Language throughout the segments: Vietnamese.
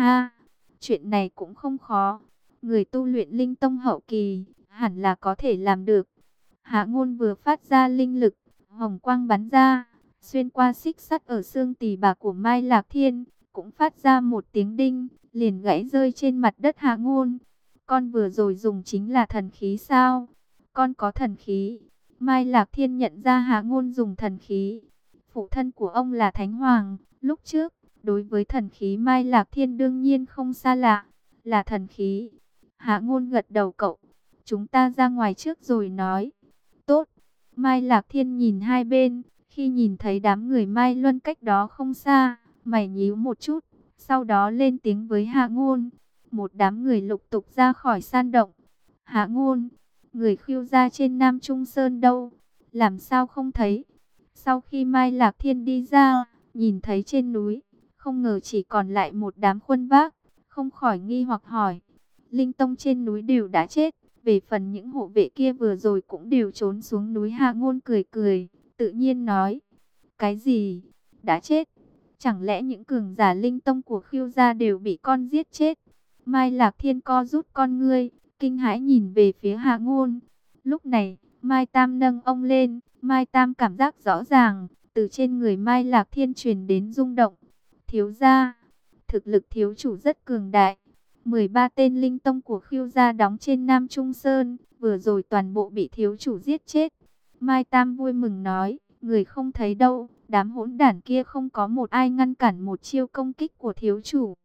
ha, chuyện này cũng không khó. Người tu luyện linh tông hậu kỳ, hẳn là có thể làm được. Hạ Ngôn vừa phát ra linh lực, hồng quang bắn ra, xuyên qua xích sắt ở xương tỳ bà của Mai Lạc Thiên, cũng phát ra một tiếng đinh, liền gãy rơi trên mặt đất Hạ Ngôn. Con vừa rồi dùng chính là thần khí sao? Con có thần khí. Mai Lạc Thiên nhận ra Hạ Ngôn dùng thần khí. Phụ thân của ông là Thánh Hoàng, lúc trước, đối với thần khí Mai Lạc Thiên đương nhiên không xa lạ, là thần khí. Hạ Ngôn gật đầu cậu, chúng ta ra ngoài trước rồi nói. Tốt. Mai Lạc Thiên nhìn hai bên, khi nhìn thấy đám người Mai Luân cách đó không xa, mày nhíu một chút, sau đó lên tiếng với Hạ Ngôn. Một đám người lục tục ra khỏi san động. Hạ Ngôn, người Khưu gia trên Nam Trung Sơn đâu? Làm sao không thấy? Sau khi Mai Lạc Thiên đi ra, nhìn thấy trên núi, không ngờ chỉ còn lại một đám khuân vác, không khỏi nghi hoặc hỏi. Linh tông trên núi đều đã chết, về phần những hộ vệ kia vừa rồi cũng đều trốn xuống núi. Hạ Ngôn cười cười, tự nhiên nói. Cái gì? Đã chết? Chẳng lẽ những cường giả linh tông của Khưu gia đều bị con giết chết? Mai Lạc Thiên co rút con ngươi, kinh hãi nhìn về phía Hạ Ngôn. Lúc này, Mai Tam nâng ông lên, Mai Tam cảm giác rõ ràng, từ trên người Mai Lạc Thiên truyền đến rung động. Thiếu gia, thực lực thiếu chủ rất cường đại. 13 tên linh tông của Khưu gia đóng trên Nam Trung Sơn, vừa rồi toàn bộ bị thiếu chủ giết chết. Mai Tam vui mừng nói, người không thấy đâu, đám hỗn đản kia không có một ai ngăn cản một chiêu công kích của thiếu chủ.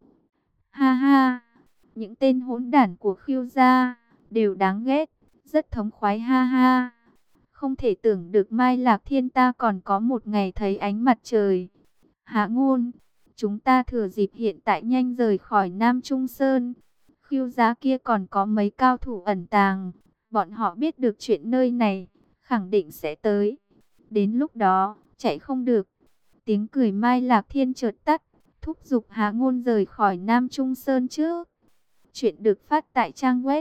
Ha ha, những tên hỗn đản của Khưu gia đều đáng ghét, rất thống khoái ha ha. Không thể tưởng được Mai Lạc Thiên ta còn có một ngày thấy ánh mặt trời. Hạ Ngôn, chúng ta thừa dịp hiện tại nhanh rời khỏi Nam Trung Sơn. Khưu gia kia còn có mấy cao thủ ẩn tàng, bọn họ biết được chuyện nơi này, khẳng định sẽ tới. Đến lúc đó, chạy không được. Tiếng cười Mai Lạc Thiên chợt tắt, thúc giục Hạ Ngôn rời khỏi Nam Trung Sơn trước. Chuyện được phát tại trang web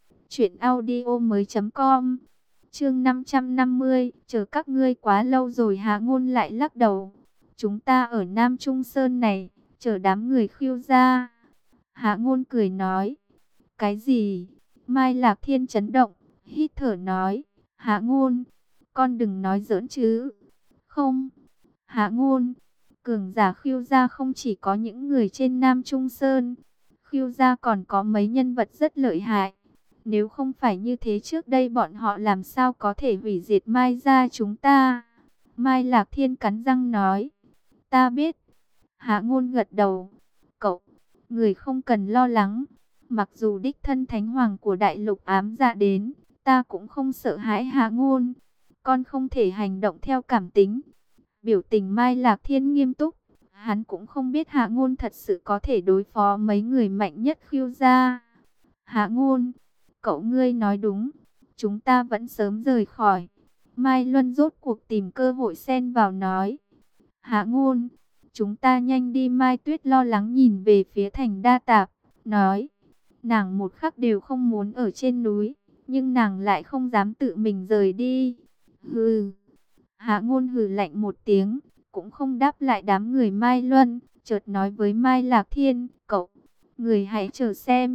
truyệnaudiomoi.com. Chương 550, chờ các ngươi quá lâu rồi. Hạ Ngôn lại lắc đầu. Chúng ta ở Nam Trung Sơn này, chờ đám người Khưu gia. Hạ Ngôn cười nói. Cái gì? Mai Lạc Thiên chấn động, hít thở nói. Hạ Ngôn, con đừng nói giỡn chứ. Không. Hạ Ngôn, cường giả Khưu gia không chỉ có những người trên Nam Trung Sơn. Khưu gia còn có mấy nhân vật rất lợi hại. Nếu không phải như thế trước đây bọn họ làm sao có thể hủy diệt Mai gia chúng ta? Mai Lạc Thiên cắn răng nói. Ta biết. Hạ Ngôn gật đầu. Cậu, người không cần lo lắng. Mặc dù đích thân Thánh Hoàng của Đại Lục ám dạ đến, ta cũng không sợ hãi. Hạ Ngôn, con không thể hành động theo cảm tính. Biểu tình Mai Lạc Thiên nghiêm túc. Hắn cũng không biết Hạ Ngôn thật sự có thể đối phó mấy người mạnh nhất Khưu gia. Hạ Ngôn, cậu ngươi nói đúng, chúng ta vẫn sớm rời khỏi. Mai Luân rốt cuộc tìm cơ hội xen vào nói. Hạ Ngôn, chúng ta nhanh đi. Mai Tuyết lo lắng nhìn về phía Thành Đa Tạp, nói. Nàng một khắc đều không muốn ở trên núi, nhưng nàng lại không dám tự mình rời đi. Hừ. Hạ Ngôn hừ lạnh một tiếng, cũng không đáp lại đám người Mai Luân, chợt nói với Mai Lạc Thiên, cậu, người hãy chờ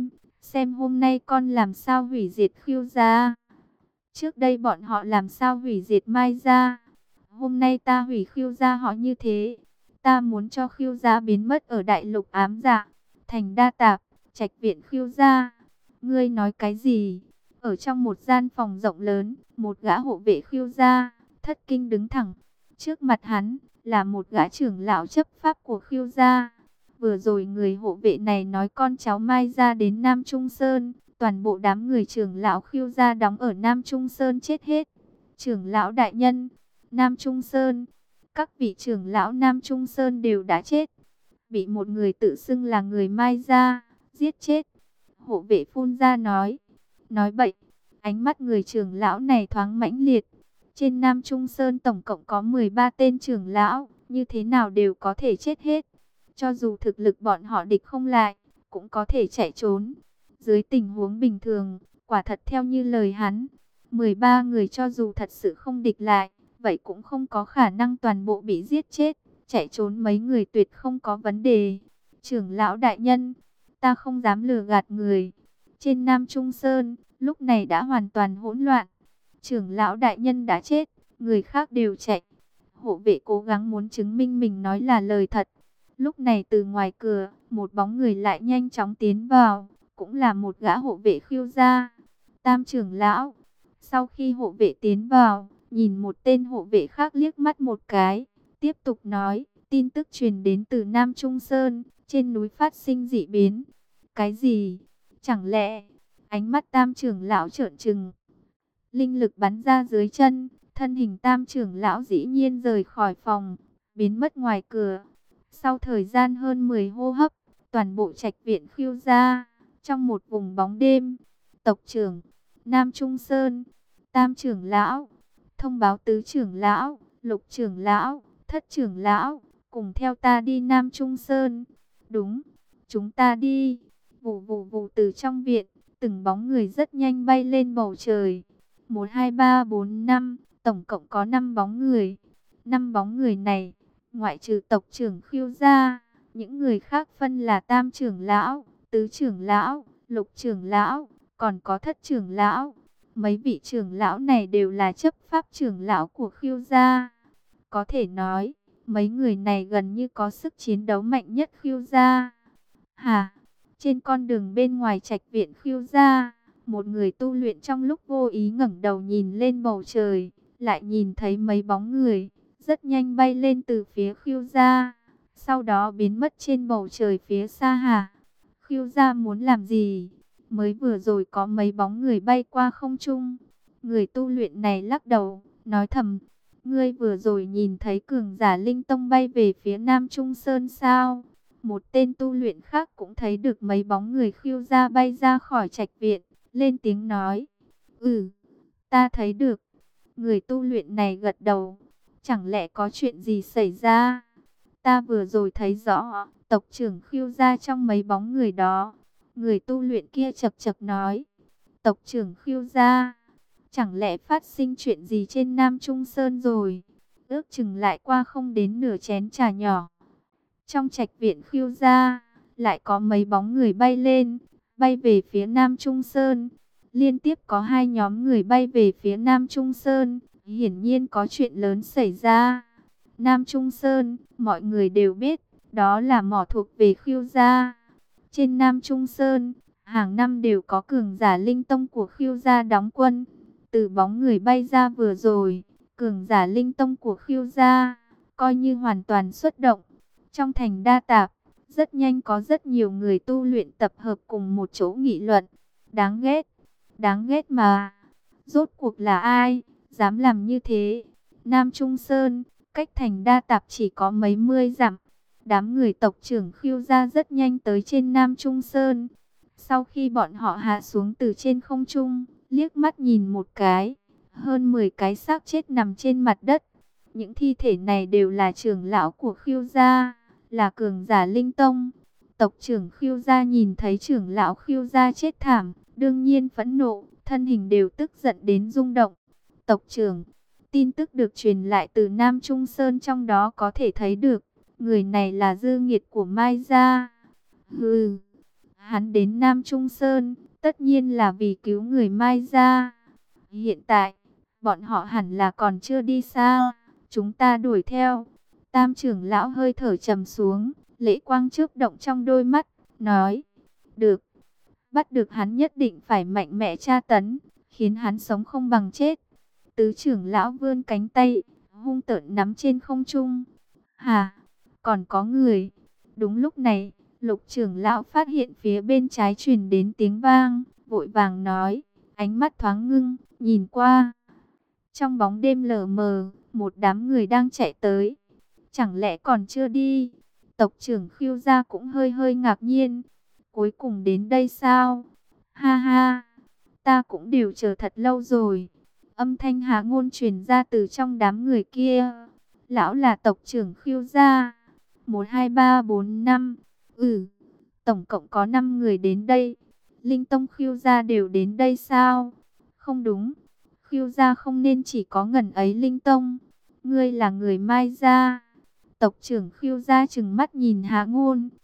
xem hôm nay con làm sao hủy diệt Khưu gia. Trước đây bọn họ làm sao hủy diệt Mai gia, hôm nay ta hủy Khưu gia họ như thế. Ta muốn cho Khưu gia biến mất ở Đại Lục ám dạ, Thành Đa Tạp, Trạch viện Khưu gia. Ngươi nói cái gì? Ở trong một gian phòng rộng lớn, một gã hộ vệ Khưu gia thất kinh đứng thẳng. Trước mặt hắn là một gã trưởng lão chấp pháp của Khưu gia. Vừa rồi người hộ vệ này nói con cháu Mai gia đến Nam Trung Sơn, toàn bộ đám người trưởng lão Khưu gia đóng ở Nam Trung Sơn chết hết. Trưởng lão đại nhân, Nam Trung Sơn, các vị trưởng lão Nam Trung Sơn đều đã chết, bị một người tự xưng là người Mai gia giết chết. Hộ vệ phun ra nói bậy. Ánh mắt người trưởng lão này thoáng mãnh liệt. Trên Nam Trung Sơn tổng cộng có 13 tên trưởng lão, như thế nào đều có thể chết hết. Cho dù thực lực bọn họ địch không lại, cũng có thể chạy trốn. Dưới tình huống bình thường, quả thật theo như lời hắn, 13 người cho dù thật sự không địch lại, vậy cũng không có khả năng toàn bộ bị giết chết. Chạy trốn mấy người tuyệt không có vấn đề. Trưởng lão đại nhân, ta không dám lừa gạt người. Trên Nam Trung Sơn, lúc này đã hoàn toàn hỗn loạn. Trưởng lão đại nhân đã chết, người khác đều chạy. Hộ vệ cố gắng muốn chứng minh mình nói là lời thật. Lúc này từ ngoài cửa, một bóng người lại nhanh chóng tiến vào, cũng là một gã hộ vệ Khưu gia. Tam trưởng lão. Sau khi hộ vệ tiến vào, nhìn một tên hộ vệ khác liếc mắt một cái, tiếp tục nói, tin tức truyền đến từ Nam Trung Sơn, trên núi phát sinh dị biến. Cái gì? Chẳng lẽ? Ánh mắt tam trưởng lão trợn trừng. Linh lực bắn ra dưới chân, thân hình tam trưởng lão dĩ nhiên rời khỏi phòng, biến mất ngoài cửa. Sau thời gian hơn 10 hô hấp, toàn bộ trạch viện Khưu gia, trong một vùng bóng đêm. Tộc trưởng, Nam Trung Sơn, tam trưởng lão, thông báo tứ trưởng lão, lục trưởng lão, thất trưởng lão, cùng theo ta đi Nam Trung Sơn. Đúng, chúng ta đi. Vù vù vù, từ trong viện, từng bóng người rất nhanh bay lên bầu trời. 1, 2, 3, 4, 5, tổng cộng có 5 bóng người. 5 bóng người này, ngoại trừ tộc trưởng Khưu gia, những người khác phân là tam trưởng lão, tứ trưởng lão, lục trưởng lão, còn có thất trưởng lão. Mấy vị trưởng lão này đều là chấp pháp trưởng lão của Khưu gia. Có thể nói, mấy người này gần như có sức chiến đấu mạnh nhất Khưu gia. Hà, trên con đường bên ngoài trạch viện Khưu gia, một người tu luyện trong lúc vô ý ngẩng đầu nhìn lên bầu trời, lại nhìn thấy mấy bóng người rất nhanh bay lên từ phía Khưu gia, sau đó biến mất trên bầu trời phía xa. Hà, Khưu gia muốn làm gì? Mới vừa rồi có mấy bóng người bay qua không trung. Người tu luyện này lắc đầu, nói thầm, ngươi vừa rồi nhìn thấy cường giả linh tông bay về phía Nam Trung Sơn sao? Một tên tu luyện khác cũng thấy được mấy bóng người Khưu gia bay ra khỏi trạch viện, lên tiếng nói, ta thấy được. Người tu luyện này gật đầu, chẳng lẽ có chuyện gì xảy ra? Ta vừa rồi thấy rõ tộc trưởng Khưu gia trong mấy bóng người đó. Người tu luyện kia chậc chậc nói, tộc trưởng Khưu gia, chẳng lẽ phát sinh chuyện gì trên Nam Trung Sơn rồi? Ước chừng lại qua không đến nửa chén trà nhỏ. Trong trạch viện Khưu gia, lại có mấy bóng người bay lên, bay về phía Nam Trung Sơn. Liên tiếp có 2 nhóm người bay về phía Nam Trung Sơn, hiển nhiên có chuyện lớn xảy ra. Nam Trung Sơn, mọi người đều biết, đó là mỏ thuộc về Khưu gia. Trên Nam Trung Sơn, hàng năm đều có cường giả linh tông của Khưu gia đóng quân. Từ bóng người bay ra vừa rồi, cường giả linh tông của Khưu gia coi như hoàn toàn xuất động. Trong thành Đa Tạp, rất nhanh có rất nhiều người tu luyện tập hợp cùng một chỗ nghị luận. Đáng ghét mà. Rốt cuộc là ai dám làm như thế? Nam Trung Sơn, cách thành Đa Tạp chỉ có mấy mươi dặm. Đám người tộc trưởng Khưu gia rất nhanh tới trên Nam Trung Sơn. Sau khi bọn họ hạ xuống từ trên không trung, liếc mắt nhìn một cái, hơn 10 cái xác chết nằm trên mặt đất. Những thi thể này đều là trưởng lão của Khưu gia, là cường giả linh tông. Tộc trưởng Khưu gia nhìn thấy trưởng lão Khưu gia chết thảm, đương nhiên phẫn nộ, thân hình đều tức giận đến rung động. Tộc trưởng, tin tức được truyền lại từ Nam Trung Sơn, trong đó có thể thấy được người này là dư nghiệt của Mai gia. Hừ, hắn đến Nam Trung Sơn, tất nhiên là vì cứu người Mai gia. Hiện tại, bọn họ hẳn là còn chưa đi xa, chúng ta đuổi theo. Tam trưởng lão hơi thở trầm xuống, lễ quang chớp động trong đôi mắt, nói, được, bắt được hắn nhất định phải mạnh mẽ tra tấn, khiến hắn sống không bằng chết. Tứ trưởng lão vươn cánh tay, hung tợn nắm trên không trung. Hà, còn có người. Đúng lúc này, lục trưởng lão phát hiện phía bên trái truyền đến tiếng vang, vội vàng nói, ánh mắt thoáng ngưng, nhìn qua. Trong bóng đêm lờ mờ, một đám người đang chạy tới. Chẳng lẽ còn chưa đi? Tộc trưởng Khưu gia cũng hơi hơi ngạc nhiên. Cuối cùng đến đây sao? Ha ha, ta cũng đều chờ thật lâu rồi. Âm thanh Hà Ngôn truyền ra từ trong đám người kia. Lão là tộc trưởng Khưu gia. 1, 2, 3, 4, 5. Tổng cộng có 5 người đến đây. Linh tông Khưu gia đều đến đây sao? Không đúng. Khưu gia không nên chỉ có ngần ấy linh tông. Ngươi là người Mai gia. Tộc trưởng Khưu gia trừng mắt nhìn Hà Ngôn,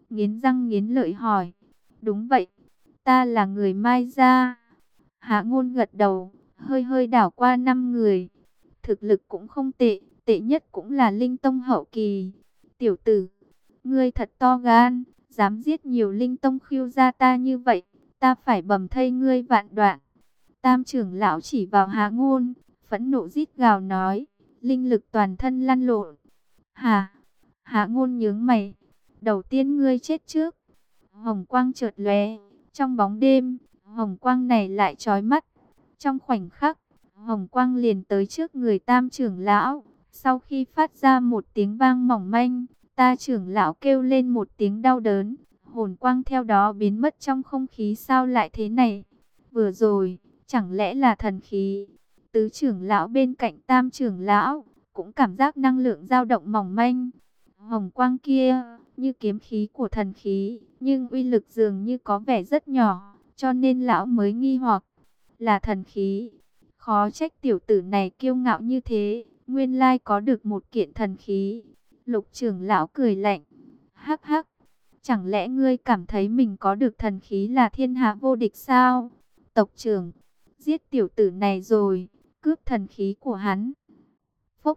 nghiến răng nghiến lợi hỏi. Đúng vậy, ta là người Mai gia. Hạ Ngôn gật đầu, hơi hơi đảo qua 5 người. Thực lực cũng không tệ, tệ nhất cũng là linh tông hậu kỳ. Tiểu tử, ngươi thật to gan, dám giết nhiều linh tông khiêu gia ta như vậy, ta phải bầm thây ngươi vạn đoạn. Tam trưởng lão chỉ vào Hạ Ngôn, phẫn nộ rít gào nói, linh lực toàn thân lăn lộn. Hả? Hạ Ngôn nhướng mày, đầu tiên ngươi chết trước. Hồng quang chợt lóe, trong bóng đêm, hồng quang này lại chói mắt. Trong khoảnh khắc, hồng quang liền tới trước người Tam trưởng lão. Sau khi phát ra một tiếng vang mỏng manh, Ta trưởng lão kêu lên một tiếng đau đớn, hồn quang theo đó biến mất trong không khí. Sao lại thế này? Vừa rồi, chẳng lẽ là thần khí? Tứ trưởng lão bên cạnh Tam trưởng lão cũng cảm giác năng lượng dao động mỏng manh. Hồng quang kia như kiếm khí của thần khí, nhưng uy lực dường như có vẻ rất nhỏ, cho nên lão mới nghi hoặc là thần khí. Khó trách tiểu tử này kiêu ngạo như thế, nguyên lai có được một kiện thần khí. Lục trưởng lão cười lạnh, hắc hắc, chẳng lẽ ngươi cảm thấy mình có được thần khí là thiên hạ vô địch sao? Tộc trưởng, giết tiểu tử này rồi, cướp thần khí của hắn. Phúc.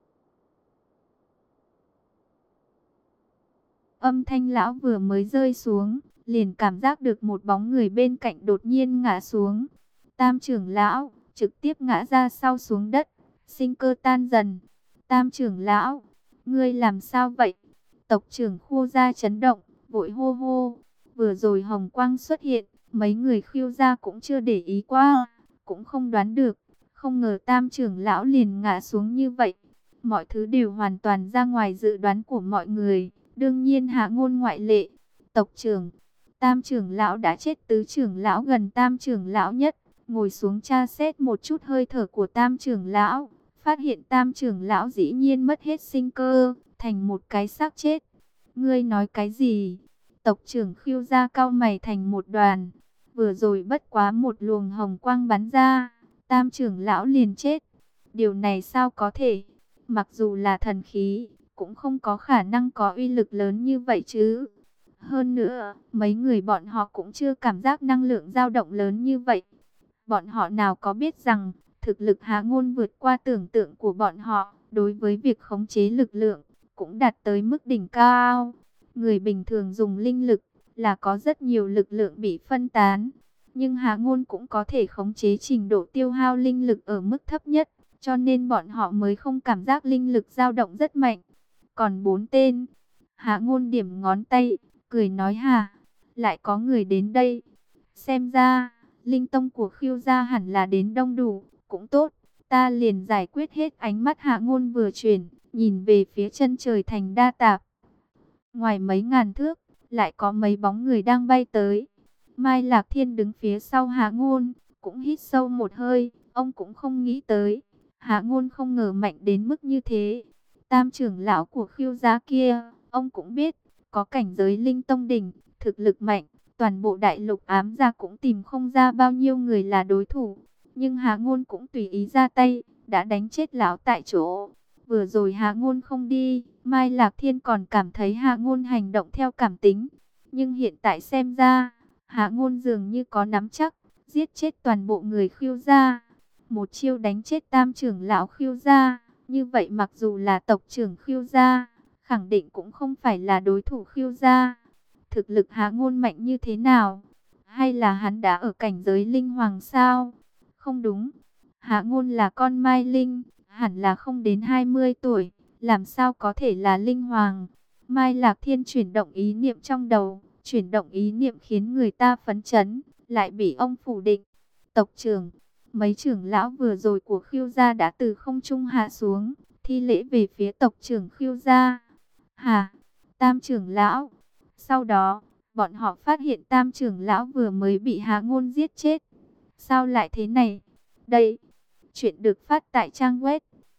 Âm thanh lão vừa mới rơi xuống, liền cảm giác được một bóng người bên cạnh đột nhiên ngã xuống. Tam trưởng lão trực tiếp ngã ra sau xuống đất, sinh cơ tan dần. Tam trưởng lão, ngươi làm sao vậy? Tộc trưởng Khô gia chấn động, vội hô hô. Vừa rồi hồng quang xuất hiện, mấy người Khưu gia cũng chưa để ý qua, cũng không đoán được. Không ngờ Tam trưởng lão liền ngã xuống như vậy. Mọi thứ đều hoàn toàn ra ngoài dự đoán của mọi người. Đương nhiên Hạ Ngôn ngoại lệ. Tộc trưởng, Tam trưởng lão đã chết. Tứ trưởng lão gần Tam trưởng lão nhất, ngồi xuống tra xét một chút hơi thở của Tam trưởng lão, phát hiện Tam trưởng lão dĩ nhiên mất hết sinh cơ, thành một cái xác chết. Ngươi nói cái gì? Tộc trưởng Khưu gia cau mày thành một đoàn. Vừa rồi bất quá một luồng hồng quang bắn ra, Tam trưởng lão liền chết. Điều này sao có thể? Mặc dù là thần khí, cũng không có khả năng có uy lực lớn như vậy chứ. Hơn nữa, mấy người bọn họ cũng chưa cảm giác năng lượng dao động lớn như vậy. Bọn họ nào có biết rằng, thực lực Hạ Ngôn vượt qua tưởng tượng của bọn họ, đối với việc khống chế lực lượng, cũng đạt tới mức đỉnh cao. Người bình thường dùng linh lực, là có rất nhiều lực lượng bị phân tán. Nhưng Hạ Ngôn cũng có thể khống chế trình độ tiêu hao linh lực ở mức thấp nhất, cho nên bọn họ mới không cảm giác linh lực dao động rất mạnh. Còn 4 tên, Hạ Ngôn điểm ngón tay, cười nói hà, lại có người đến đây. Xem ra, linh tông của Khưu gia hẳn là đến đông đủ, cũng tốt, ta liền giải quyết hết. Ánh mắt Hạ Ngôn vừa chuyển, nhìn về phía chân trời thành Đa Tạp. Ngoài mấy ngàn thước, lại có mấy bóng người đang bay tới. Mai Lạc Thiên đứng phía sau Hạ Ngôn, cũng hít sâu một hơi, ông cũng không nghĩ tới. Hạ Ngôn không ngờ mạnh đến mức như thế. Tam trưởng lão của Khưu gia kia, ông cũng biết, có cảnh giới linh tông đỉnh, thực lực mạnh. Toàn bộ đại lục ám gia cũng tìm không ra bao nhiêu người là đối thủ. Nhưng Hạ Ngôn cũng tùy ý ra tay, đã đánh chết lão tại chỗ. Vừa rồi Hạ Ngôn không đi, Mai Lạc Thiên còn cảm thấy Hạ Ngôn hành động theo cảm tính. Nhưng hiện tại xem ra, Hạ Ngôn dường như có nắm chắc, giết chết toàn bộ người Khưu gia. Một chiêu đánh chết Tam trưởng lão Khưu gia. Như vậy mặc dù là tộc trưởng Khưu gia, khẳng định cũng không phải là đối thủ Khưu gia. Thực lực Hạ Ngôn mạnh như thế nào? Hay là hắn đã ở cảnh giới linh hoàng sao? Không đúng. Hạ Ngôn là con Mai Linh, hẳn là không đến 20 tuổi. Làm sao có thể là linh hoàng? Mai Lạc Thiên chuyển động ý niệm trong đầu. Chuyển động ý niệm khiến người ta phấn chấn, lại bị ông phủ định. Tộc trưởng, mấy trưởng lão vừa rồi của Khưu gia đã từ không trung hạ xuống, thi lễ về phía tộc trưởng Khưu gia. Hả? Tam trưởng lão? Sau đó, bọn họ phát hiện Tam trưởng lão vừa mới bị Hạ Ngôn giết chết. Sao lại thế này? Đây, chuyện được phát tại trang web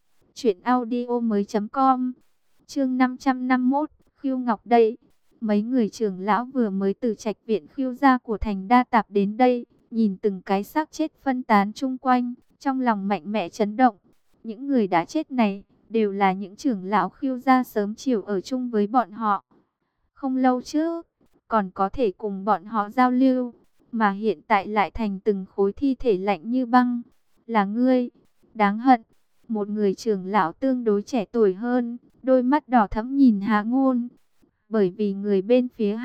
truyệnaudiomoi.com. Chương 551, Khưu Ngọc đây. Mấy người trưởng lão vừa mới từ trạch viện Khưu gia của thành Đa Tạp đến đây, nhìn từng cái xác chết phân tán chung quanh, trong lòng mạnh mẽ chấn động. Những người đã chết này đều là những trưởng lão Khưu gia sớm chiều ở chung với bọn họ. không lâu trước, còn có thể cùng bọn họ giao lưu, mà hiện tại lại thành từng khối thi thể lạnh như băng. Là ngươi, đáng hận. Một người trưởng lão tương đối trẻ tuổi hơn, đôi mắt đỏ thẫm nhìn Hạ Ngôn. Bởi vì người bên phía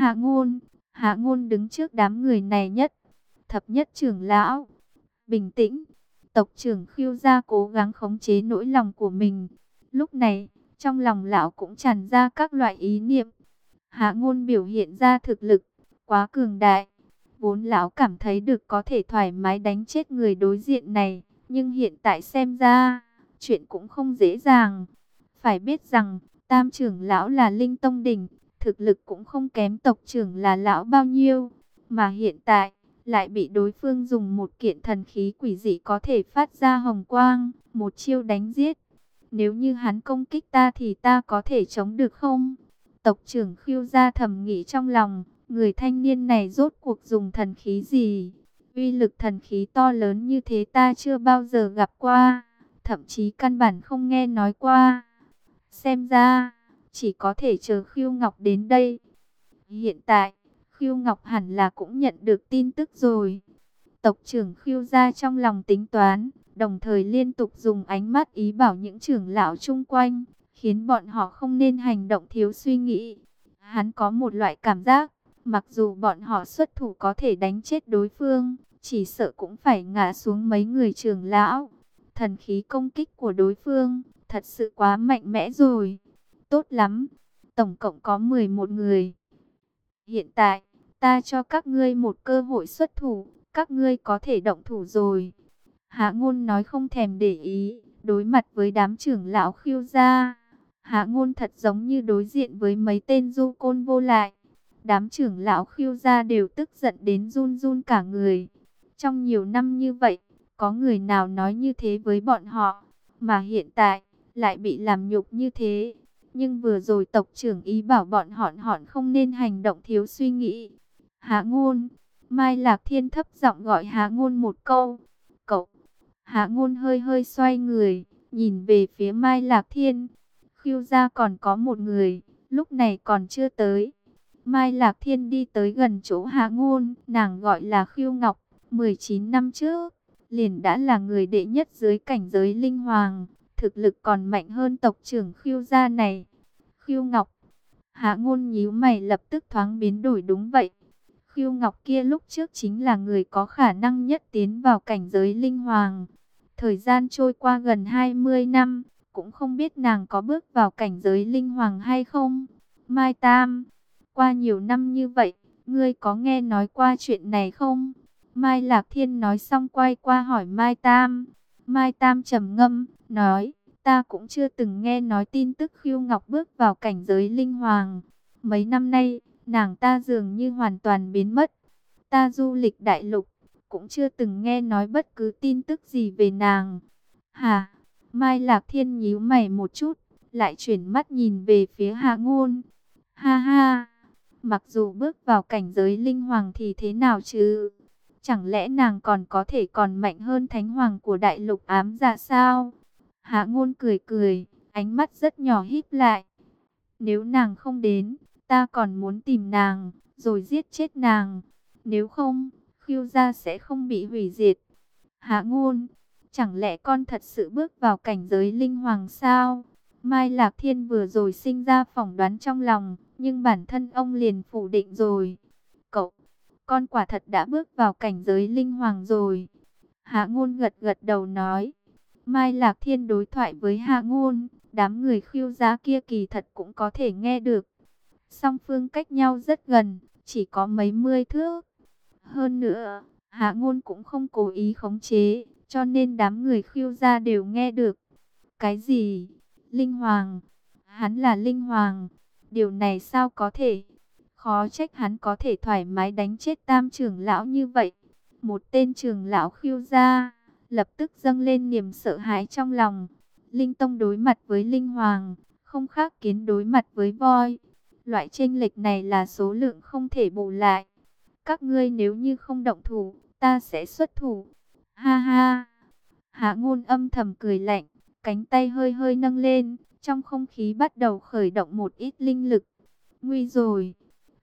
Hạ Ngôn đứng trước đám người này nhất. Thập nhất trưởng lão, bình tĩnh. Tộc trưởng Khưu Gia cố gắng khống chế nỗi lòng của mình. Lúc này, trong lòng lão cũng tràn ra các loại ý niệm. Hạ Ngôn biểu hiện ra thực lực quá cường đại, vốn lão cảm thấy được có thể thoải mái đánh chết người đối diện này, nhưng hiện tại xem ra, chuyện cũng không dễ dàng. Phải biết rằng, Tam trưởng lão là Linh Tông đỉnh, thực lực cũng không kém tộc trưởng là lão bao nhiêu, mà hiện tại lại bị đối phương dùng một kiện thần khí quỷ dị có thể phát ra hồng quang, một chiêu đánh giết. Nếu như hắn công kích ta thì ta có thể chống được không? Tộc trưởng Khưu Gia thầm nghĩ trong lòng, người thanh niên này rốt cuộc dùng thần khí gì? Uy lực thần khí to lớn như thế ta chưa bao giờ gặp qua, thậm chí căn bản không nghe nói qua. Xem ra, chỉ có thể chờ Khưu Ngọc đến đây. Hiện tại, Khưu Ngọc hẳn là cũng nhận được tin tức rồi. Tộc trưởng Khưu Gia trong lòng tính toán, đồng thời liên tục dùng ánh mắt ý bảo những trưởng lão chung quanh, khiến bọn họ không nên hành động thiếu suy nghĩ. Hắn có một loại cảm giác, mặc dù bọn họ xuất thủ có thể đánh chết đối phương, chỉ sợ cũng phải ngã xuống mấy người trưởng lão. Thần khí công kích của đối phương, thật sự quá mạnh mẽ rồi. Tốt lắm, tổng cộng có 11 người. Hiện tại, ta cho các ngươi một cơ hội xuất thủ, các ngươi có thể động thủ rồi. Hạ Ngôn nói không thèm để ý, đối mặt với đám trưởng lão Khưu Gia. Hạ Ngôn thật giống như đối diện với mấy tên du côn vô lại. Đám trưởng lão Khưu Gia đều tức giận đến run run cả người. Trong nhiều năm như vậy, có người nào nói như thế với bọn họ, mà hiện tại lại bị làm nhục như thế. Nhưng vừa rồi tộc trưởng ý bảo bọn họ không nên hành động thiếu suy nghĩ. Hạ Ngôn, Mai Lạc Thiên thấp giọng gọi Hạ Ngôn một câu. Cậu. Hạ Ngôn hơi hơi xoay người, nhìn về phía Mai Lạc Thiên. Khưu Gia còn có một người, lúc này còn chưa tới. Mai Lạc Thiên đi tới gần chỗ Hạ Ngôn, nàng gọi là Khưu Ngọc, 19 năm trước, liền đã là người đệ nhất dưới cảnh giới linh hoàng, thực lực còn mạnh hơn tộc trưởng Khưu Gia này. Khưu Ngọc. Hạ Ngôn nhíu mày lập tức thoáng biến đổi, đúng vậy. Khưu Ngọc kia lúc trước chính là người có khả năng nhất tiến vào cảnh giới linh hoàng. Thời gian trôi qua gần 20 năm, cũng không biết nàng có bước vào cảnh giới linh hoàng hay không. Mai Tam, qua nhiều năm như vậy, ngươi có nghe nói qua chuyện này không? Mai Lạc Thiên nói xong quay qua hỏi Mai Tam. Mai Tam trầm ngâm, nói, ta cũng chưa từng nghe nói tin tức Khưu Ngọc bước vào cảnh giới linh hoàng. Mấy năm nay, nàng ta dường như hoàn toàn biến mất. Ta du lịch đại lục, cũng chưa từng nghe nói bất cứ tin tức gì về nàng. Hả? Mai Lạc Thiên nhíu mày một chút, lại chuyển mắt nhìn về phía Hạ Ngôn. Ha ha, mặc dù bước vào cảnh giới linh hoàng thì thế nào chứ? Chẳng lẽ nàng còn có thể còn mạnh hơn thánh hoàng của đại lục ám dạ sao? Hạ Ngôn cười cười, ánh mắt rất nhỏ híp lại. Nếu nàng không đến, ta còn muốn tìm nàng, rồi giết chết nàng. Nếu không, Khưu Gia sẽ không bị hủy diệt. Hạ Ngôn, chẳng lẽ con thật sự bước vào cảnh giới linh hoàng sao? Mai Lạc Thiên vừa rồi sinh ra phỏng đoán trong lòng, nhưng bản thân ông liền phủ định rồi. Cậu, con quả thật đã bước vào cảnh giới linh hoàng rồi. Hạ Ngôn gật gật đầu nói. Mai Lạc Thiên đối thoại với Hạ Ngôn, đám người Khưu Gia kia kỳ thật cũng có thể nghe được. Song phương cách nhau rất gần, chỉ có mấy mươi thước. Hơn nữa, Hạ Ngôn cũng không cố ý khống chế, cho nên đám người Khưu Gia đều nghe được. Cái gì? Linh Hoàng? Hắn là Linh Hoàng? Điều này sao có thể? Khó trách hắn có thể thoải mái đánh chết Tam trưởng lão như vậy. Một tên trưởng lão Khưu Gia lập tức dâng lên niềm sợ hãi trong lòng. Linh Tông đối mặt với Linh Hoàng, không khác kiến đối mặt với voi. Loại chênh lệch này là số lượng không thể bù lại. Các ngươi nếu như không động thủ, ta sẽ xuất thủ. Ha ha. Hạ Ngôn âm thầm cười lạnh, cánh tay hơi hơi nâng lên, trong không khí bắt đầu khởi động một ít linh lực. Nguy rồi.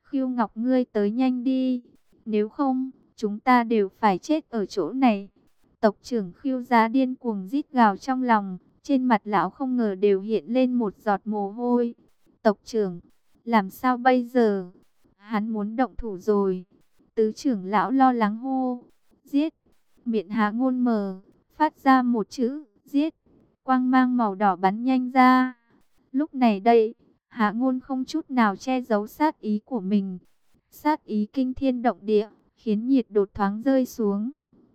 Khưu Ngọc, ngươi tới nhanh đi, nếu không, chúng ta đều phải chết ở chỗ này. Tộc trưởng Khưu gia điên cuồng rít gào trong lòng, trên mặt lão không ngờ đều hiện lên một giọt mồ hôi. Tộc trưởng, làm sao bây giờ? Hắn muốn động thủ rồi. Tứ trưởng lão lo lắng hô, giết. Miệng Hạ Ngôn mờ, phát ra một chữ, giết. Quang mang màu đỏ bắn nhanh ra. Lúc này đây, Hạ Ngôn không chút nào che giấu sát ý của mình. Sát ý kinh thiên động địa, khiến nhiệt độ thoáng rơi xuống.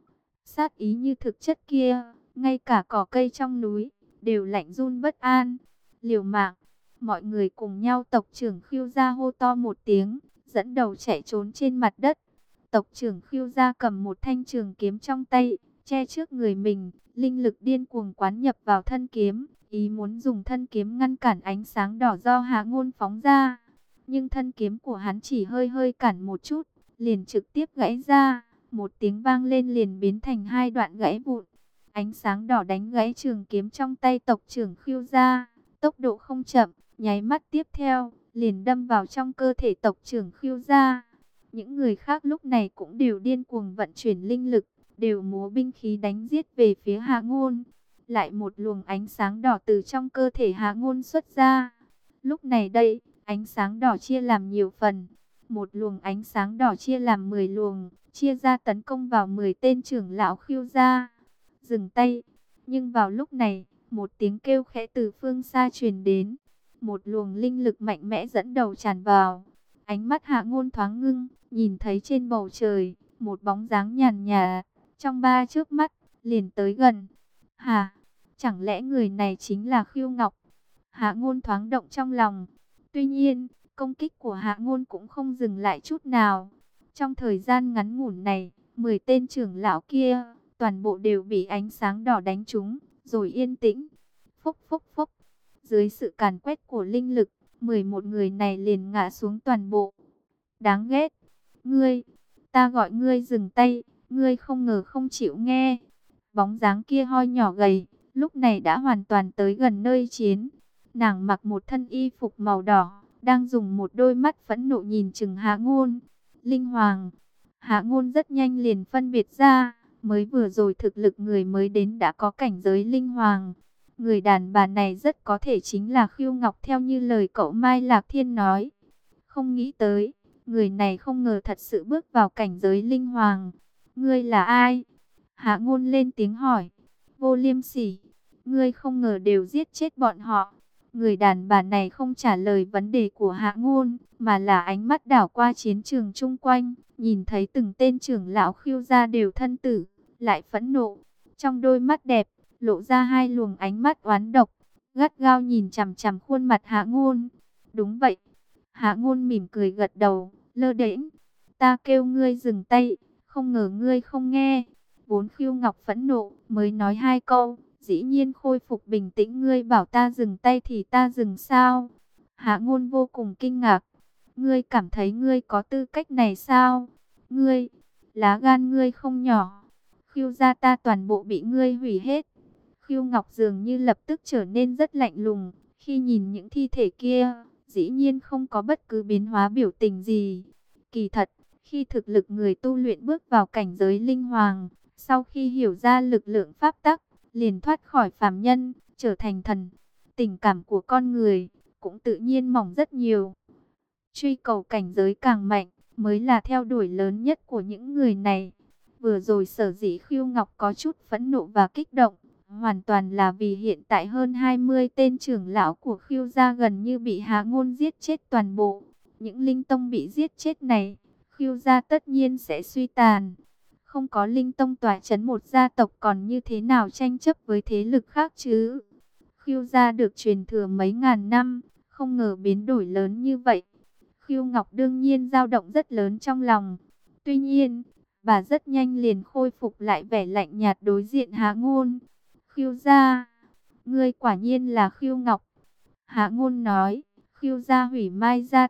Sát ý như thực chất kia, ngay cả cỏ cây trong núi, đều lạnh run bất an. Liều mạng, mọi người cùng nhau tộc trưởng Khưu gia hô to một tiếng, dẫn đầu chạy trốn trên mặt đất. Tộc trưởng Khưu gia cầm một thanh trường kiếm trong tay, che trước người mình, linh lực điên cuồng quán nhập vào thân kiếm, ý muốn dùng thân kiếm ngăn cản ánh sáng đỏ do Hạ Ngôn phóng ra. Nhưng thân kiếm của hắn chỉ hơi hơi cản một chút, liền trực tiếp gãy ra, một tiếng vang lên liền biến thành hai đoạn gãy vụn. Ánh sáng đỏ đánh gãy trường kiếm trong tay tộc trưởng Khưu gia, tốc độ không chậm, nháy mắt tiếp theo, liền đâm vào trong cơ thể tộc trưởng Khưu gia. Những người khác lúc này cũng đều điên cuồng vận chuyển linh lực, đều múa binh khí đánh giết về phía Hạ Ngôn. Lại một luồng ánh sáng đỏ từ trong cơ thể Hạ Ngôn xuất ra. Lúc này đây, ánh sáng đỏ chia làm nhiều phần. Một luồng ánh sáng đỏ chia làm 10 luồng, chia ra tấn công vào 10 tên trưởng lão Khưu gia. Dừng tay. Nhưng vào lúc này, một tiếng kêu khẽ từ phương xa truyền đến. Một luồng linh lực mạnh mẽ dẫn đầu tràn vào. Ánh mắt Hạ Ngôn thoáng ngưng, nhìn thấy trên bầu trời, một bóng dáng nhàn nhạt, trong ba chớp mắt, liền tới gần. Hả? Chẳng lẽ người này chính là Khưu Ngọc? Hạ Ngôn thoáng động trong lòng. Tuy nhiên, công kích của Hạ Ngôn cũng không dừng lại chút nào. Trong thời gian ngắn ngủn này, 10 tên trưởng lão kia, toàn bộ đều bị ánh sáng đỏ đánh trúng, rồi yên tĩnh. Phốc phốc phốc. Dưới sự càn quét của linh lực, 11 người này liền ngã xuống toàn bộ. Đáng ghét. Ngươi, ta gọi ngươi dừng tay, ngươi không ngờ không chịu nghe. Bóng dáng kia hoi nhỏ gầy, lúc này đã hoàn toàn tới gần nơi chiến. Nàng mặc một thân y phục màu đỏ, đang dùng một đôi mắt phẫn nộ nhìn chừng Hạ Ngôn. Linh Hoàng. Hạ Ngôn rất nhanh liền phân biệt ra, mới vừa rồi thực lực người mới đến đã có cảnh giới Linh Hoàng. Người đàn bà này rất có thể chính là Khưu Ngọc theo như lời cậu Mai Lạc Thiên nói. Không nghĩ tới, người này không ngờ thật sự bước vào cảnh giới Linh Hoàng. Ngươi là ai? Hạ Ngôn lên tiếng hỏi. Vô Liêm Sỉ, ngươi không ngờ đều giết chết bọn họ. Người đàn bà này không trả lời vấn đề của Hạ Ngôn, mà là ánh mắt đảo qua chiến trường chung quanh, nhìn thấy từng tên trưởng lão Khưu gia đều thân tử, lại phẫn nộ. Trong đôi mắt đẹp, lộ ra hai luồng ánh mắt oán độc, gắt gao nhìn chằm chằm khuôn mặt Hạ Ngôn. Đúng vậy. Hạ Ngôn mỉm cười gật đầu, lơ đễnh. Ta kêu ngươi dừng tay, không ngờ ngươi không nghe. Vốn Khưu Ngọc phẫn nộ, mới nói hai câu, dĩ nhiên khôi phục bình tĩnh. Ngươi bảo ta dừng tay thì ta dừng sao? Hạ Ngôn vô cùng kinh ngạc. Ngươi cảm thấy ngươi có tư cách này sao? Ngươi, lá gan ngươi không nhỏ. Khưu gia ta toàn bộ bị ngươi hủy hết. Khưu Ngọc dường như lập tức trở nên rất lạnh lùng, khi nhìn những thi thể kia, dĩ nhiên không có bất cứ biến hóa biểu tình gì. Kỳ thật, khi thực lực người tu luyện bước vào cảnh giới Linh Hoàng, sau khi hiểu ra lực lượng pháp tắc, liền thoát khỏi phàm nhân, trở thành thần, tình cảm của con người cũng tự nhiên mỏng rất nhiều. Truy cầu cảnh giới càng mạnh, mới là theo đuổi lớn nhất của những người này. Vừa rồi sở dĩ Khưu Ngọc có chút phẫn nộ và kích động, hoàn toàn là vì hiện tại hơn 20 tên trưởng lão của Khưu gia gần như bị Hạ Ngôn giết chết toàn bộ. Những linh tông bị giết chết này, Khưu gia tất nhiên sẽ suy tàn. Không có linh tông tỏa chấn một gia tộc còn như thế nào tranh chấp với thế lực khác chứ? Khưu gia được truyền thừa mấy ngàn năm, không ngờ biến đổi lớn như vậy. Khưu Ngọc đương nhiên dao động rất lớn trong lòng. Tuy nhiên, bà rất nhanh liền khôi phục lại vẻ lạnh nhạt đối diện Hạ Ngôn. Khưu gia, ngươi quả nhiên là Khưu Ngọc. Hạ Ngôn nói, Khưu gia hủy Mai gia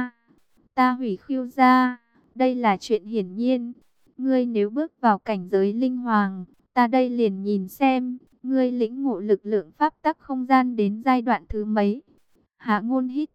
ta hủy Khưu gia, đây là chuyện hiển nhiên. Ngươi nếu bước vào cảnh giới Linh Hoàng, ta đây liền nhìn xem, ngươi lĩnh ngộ lực lượng pháp tắc không gian đến giai đoạn thứ mấy. Hạ Ngôn hít thở,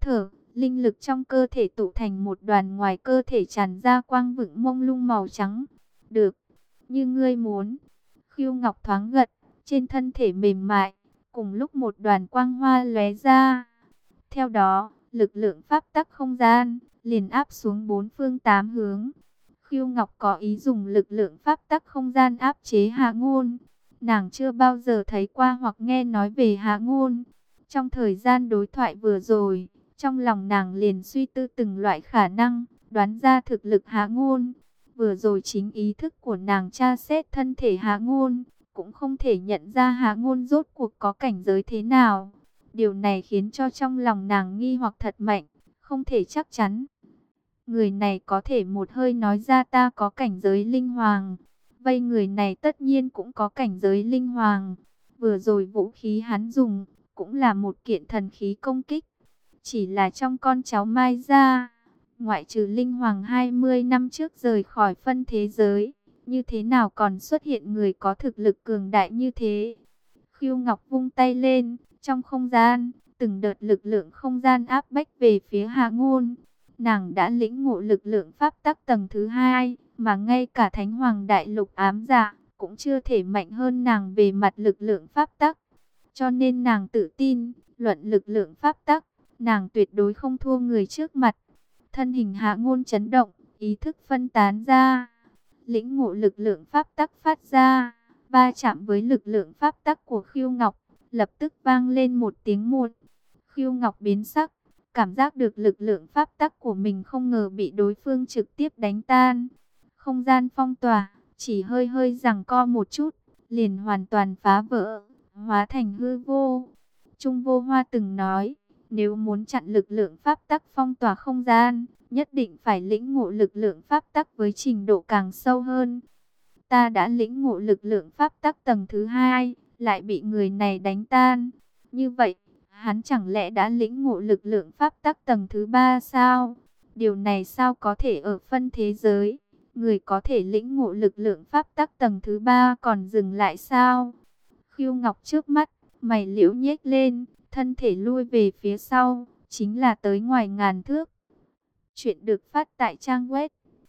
linh lực trong cơ thể tụ thành một đoàn, ngoài cơ thể tràn ra quang vựng mông lung màu trắng. Được, như ngươi muốn. Khưu Ngọc thoáng gật, trên thân thể mềm mại, cùng lúc một đoàn quang hoa lóe ra. Theo đó, lực lượng pháp tắc không gian liền áp xuống bốn phương tám hướng. Khưu Ngọc có ý dùng lực lượng pháp tắc không gian áp chế Hạ Ngôn. Nàng chưa bao giờ thấy qua hoặc nghe nói về Hạ Ngôn. Trong thời gian đối thoại vừa rồi, trong lòng nàng liền suy tư từng loại khả năng, đoán ra thực lực Hạ Ngôn. Vừa rồi chính ý thức của nàng tra xét thân thể Hạ Ngôn, cũng không thể nhận ra Hạ Ngôn rốt cuộc có cảnh giới thế nào. Điều này khiến cho trong lòng nàng nghi hoặc thật mạnh, không thể chắc chắn. Người này có thể một hơi nói ra ta có cảnh giới linh hoàng. Vậy người này tất nhiên cũng có cảnh giới linh hoàng. Vừa rồi vũ khí hắn dùng cũng là một kiện thần khí công kích. Chỉ là trong con cháu Mai gia, ngoại trừ linh hoàng 20 năm trước rời khỏi phân thế giới, như thế nào còn xuất hiện người có thực lực cường đại như thế. Khưu Ngọc vung tay lên, trong không gian, từng đợt lực lượng không gian áp bách về phía Hạ Ngôn. Nàng đã lĩnh ngộ lực lượng pháp tắc tầng thứ 2, mà ngay cả Thánh Hoàng Đại Lục ám dạ cũng chưa thể mạnh hơn nàng về mặt lực lượng pháp tắc. Cho nên nàng tự tin, luận lực lượng pháp tắc, nàng tuyệt đối không thua người trước mặt. Thân hình Hạ Ngôn chấn động, ý thức phân tán ra. Lĩnh ngộ lực lượng pháp tắc phát ra, va chạm với lực lượng pháp tắc của Khưu Ngọc, lập tức vang lên một tiếng một. Khưu Ngọc biến sắc, cảm giác được lực lượng pháp tắc của mình không ngờ bị đối phương trực tiếp đánh tan. Không gian phong tỏa, chỉ hơi hơi giằng co một chút, liền hoàn toàn phá vỡ, hóa thành hư vô. Trung Vô Hoa từng nói, nếu muốn chặn lực lượng pháp tắc phong tỏa không gian, nhất định phải lĩnh ngộ lực lượng pháp tắc với trình độ càng sâu hơn. Ta đã lĩnh ngộ lực lượng pháp tắc tầng thứ 2, lại bị người này đánh tan. Như vậy, hắn chẳng lẽ đã lĩnh ngộ lực lượng pháp tắc tầng thứ 3 sao? Điều này sao có thể ở phân thế giới? Người có thể lĩnh ngộ lực lượng pháp tắc tầng thứ 3 còn dừng lại sao? Khưu Ngọc trước mắt, mày liễu nhếch lên, thân thể lui về phía sau, chính là tới ngoài ngàn thước. Chuyện được phát tại trang web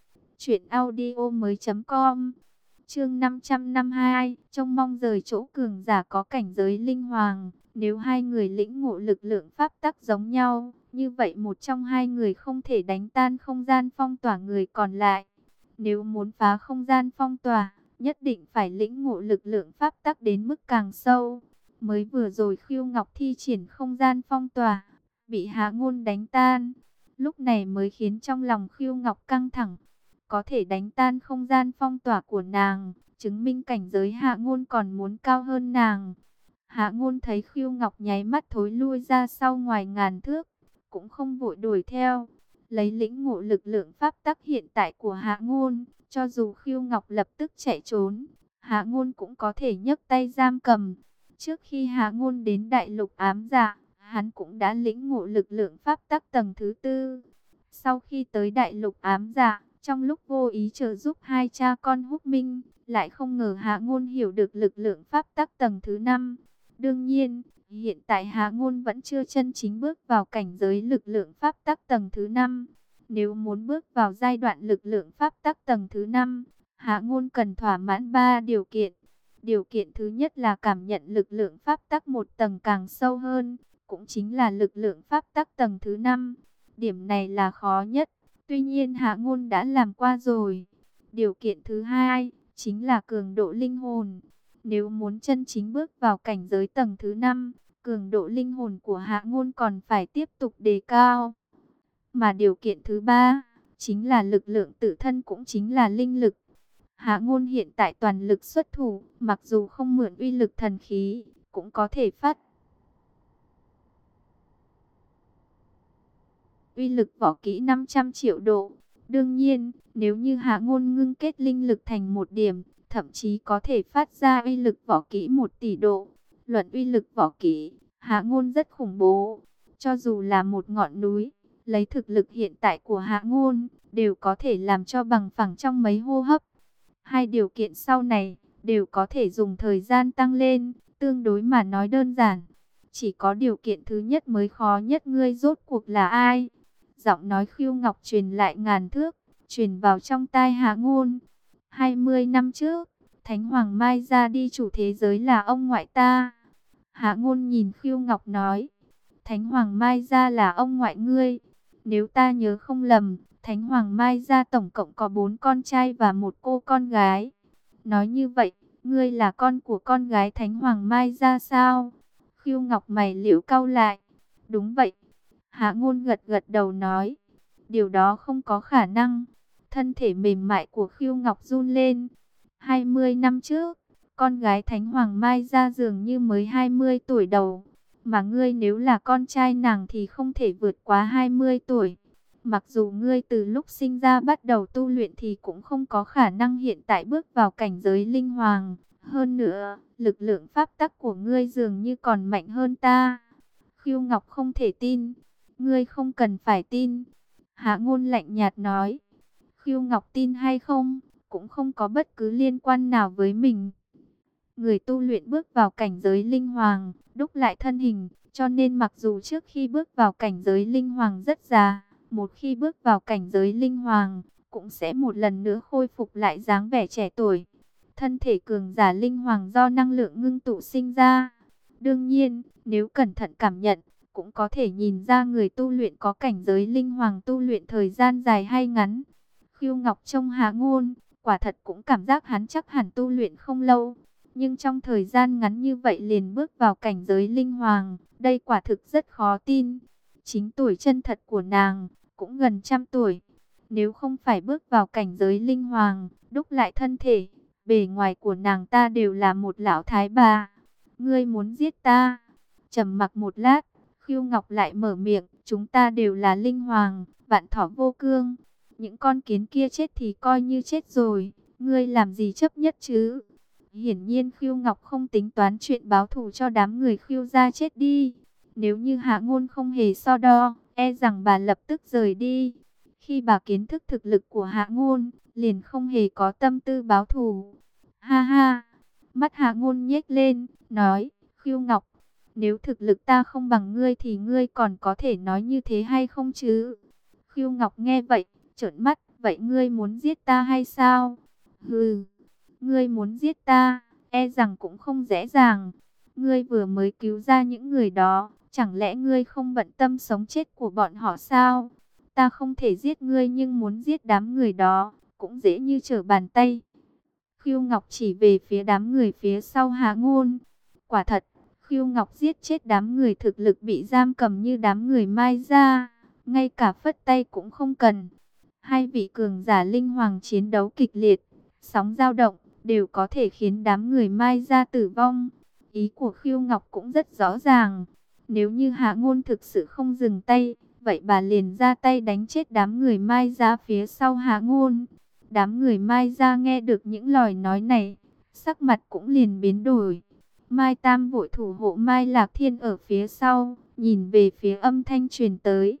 truyệnaudiomoi.com. Chương 552, trông mong rời chỗ cường giả có cảnh giới linh hoàng. Nếu hai người lĩnh ngộ lực lượng pháp tắc giống nhau, như vậy một trong hai người không thể đánh tan không gian phong tỏa người còn lại. Nếu muốn phá không gian phong tỏa, nhất định phải lĩnh ngộ lực lượng pháp tắc đến mức càng sâu. Mới vừa rồi Khưu Ngọc thi triển không gian phong tỏa, bị Hạ Ngôn đánh tan. Lúc này mới khiến trong lòng Khưu Ngọc căng thẳng. Có thể đánh tan không gian phong tỏa của nàng, chứng minh cảnh giới Hạ Ngôn còn muốn cao hơn nàng. Hạ Ngôn thấy Khưu Ngọc nháy mắt thối lui ra sau ngoài ngàn thước, cũng không vội đuổi theo. Lấy lĩnh ngộ lực lượng pháp tắc hiện tại của Hạ Ngôn, cho dù Khưu Ngọc lập tức chạy trốn, Hạ Ngôn cũng có thể nhấc tay giam cầm. Trước khi Hạ Ngôn đến Đại Lục ám dạ, hắn cũng đã lĩnh ngộ lực lượng pháp tắc tầng thứ 4. Sau khi tới Đại Lục ám dạ, trong lúc vô ý trợ giúp hai cha con Húc Minh, lại không ngờ Hạ Ngôn hiểu được lực lượng pháp tắc tầng thứ 5. Đương nhiên, hiện tại Hạ Ngôn vẫn chưa chân chính bước vào cảnh giới lực lượng pháp tắc tầng thứ 5. Nếu muốn bước vào giai đoạn lực lượng pháp tắc tầng thứ 5, Hạ Ngôn cần thỏa mãn 3 điều kiện. Điều kiện thứ nhất là cảm nhận lực lượng pháp tắc một tầng càng sâu hơn, cũng chính là lực lượng pháp tắc tầng thứ 5. Điểm này là khó nhất, tuy nhiên Hạ Ngôn đã làm qua rồi. Điều kiện thứ hai chính là cường độ linh hồn. Nếu muốn chân chính bước vào cảnh giới tầng thứ 5, cường độ linh hồn của Hạ Ngôn còn phải tiếp tục đề cao. Mà điều kiện thứ ba chính là lực lượng tự thân, cũng chính là linh lực. Hạ Ngôn hiện tại toàn lực xuất thủ, mặc dù không mượn uy lực thần khí, cũng có thể phát uy lực võ kỹ 500 triệu độ. Đương nhiên, nếu như Hạ Ngôn ngưng kết linh lực thành một điểm, thậm chí có thể phát ra uy lực võ kỹ 1 tỷ độ. Luận uy lực võ kỹ, Hạ Ngôn rất khủng bố. Cho dù là một ngọn núi, lấy thực lực hiện tại của Hạ Ngôn, đều có thể làm cho bằng phẳng trong mấy hô hấp. Hai điều kiện sau này, đều có thể dùng thời gian tăng lên, tương đối mà nói đơn giản. Chỉ có điều kiện thứ nhất mới khó nhất, ngươi rốt cuộc là ai? Giọng nói Khưu Ngọc truyền lại ngàn thước, truyền vào trong tai Hạ Ngôn. 20 năm trước, Thánh Hoàng Mai ra đi chủ thế giới là ông ngoại ta. Hạ Ngôn nhìn Khưu Ngọc nói, Thánh Hoàng Mai ra là ông ngoại ngươi. Nếu ta nhớ không lầm, Thánh Hoàng Mai ra tổng cộng có 4 con trai và một cô con gái. Nói như vậy, ngươi là con của con gái Thánh Hoàng Mai ra sao? Khưu Ngọc mày liễu cau lại. Đúng vậy. Hạ Ngôn gật gật đầu nói, điều đó không có khả năng. Thân thể mềm mại của Khưu Ngọc run lên. 20 năm trước, con gái Thánh Hoàng Mai ra dường như mới 20 tuổi đầu. Mà ngươi nếu là con trai nàng thì không thể vượt quá 20 tuổi. Mặc dù ngươi từ lúc sinh ra bắt đầu tu luyện thì cũng không có khả năng hiện tại bước vào cảnh giới linh hoàng. Hơn nữa, lực lượng pháp tắc của ngươi dường như còn mạnh hơn ta. Khưu Ngọc không thể tin. Ngươi không cần phải tin. Hạ Ngôn lạnh nhạt nói. Khưu Ngọc tin hay không, cũng không có bất cứ liên quan nào với mình. Người tu luyện bước vào cảnh giới linh hoàng, đúc lại thân hình, cho nên mặc dù trước khi bước vào cảnh giới linh hoàng rất già, một khi bước vào cảnh giới linh hoàng, cũng sẽ một lần nữa khôi phục lại dáng vẻ trẻ tuổi. Thân thể cường giả linh hoàng do năng lượng ngưng tụ sinh ra. Đương nhiên, nếu cẩn thận cảm nhận, cũng có thể nhìn ra người tu luyện có cảnh giới linh hoàng tu luyện thời gian dài hay ngắn. Khưu Ngọc trông Hạ Ngôn, quả thật cũng cảm giác hắn chắc hẳn tu luyện không lâu. Nhưng trong thời gian ngắn như vậy liền bước vào cảnh giới linh hoàng, đây quả thực rất khó tin. Chính tuổi chân thật của nàng, cũng gần 100 tuổi. Nếu không phải bước vào cảnh giới linh hoàng, đúc lại thân thể, bề ngoài của nàng ta đều là một lão thái bà. Ngươi muốn giết ta? Trầm mặc một lát, Khưu Ngọc lại mở miệng, chúng ta đều là linh hoàng, vạn thọ vô cương. Những con kiến kia chết thì coi như chết rồi, ngươi làm gì chấp nhất chứ? Hiển nhiên Khưu Ngọc không tính toán chuyện báo thù cho đám người Khưu gia chết đi. Nếu như Hạ Ngôn không hề so đo, e rằng bà lập tức rời đi. Khi bà kiến thức thực lực của Hạ Ngôn, liền không hề có tâm tư báo thù. Ha ha, mắt Hạ Ngôn nhếch lên, nói, Khưu Ngọc, nếu thực lực ta không bằng ngươi thì ngươi còn có thể nói như thế hay không chứ? Khưu Ngọc nghe vậy, trợn mắt, vậy ngươi muốn giết ta hay sao? Hừ, ngươi muốn giết ta, e rằng cũng không dễ dàng. Ngươi vừa mới cứu ra những người đó, chẳng lẽ ngươi không bận tâm sống chết của bọn họ sao? Ta không thể giết ngươi nhưng muốn giết đám người đó, cũng dễ như trở bàn tay. Khưu Ngọc chỉ về phía đám người phía sau Hạ Ngôn. Quả thật, Khưu Ngọc giết chết đám người thực lực bị giam cầm như đám người Mai gia, ngay cả phất tay cũng không cần. Hai vị cường giả linh hoàng chiến đấu kịch liệt, sóng dao động, đều có thể khiến đám người Mai gia tử vong. Ý của Khưu Ngọc cũng rất rõ ràng. Nếu như Hạ Ngôn thực sự không dừng tay, vậy bà liền ra tay đánh chết đám người Mai gia phía sau Hạ Ngôn. Đám người Mai gia nghe được những lời nói này, sắc mặt cũng liền biến đổi. Mai Tam vội thủ hộ Mai Lạc Thiên ở phía sau, nhìn về phía âm thanh truyền tới.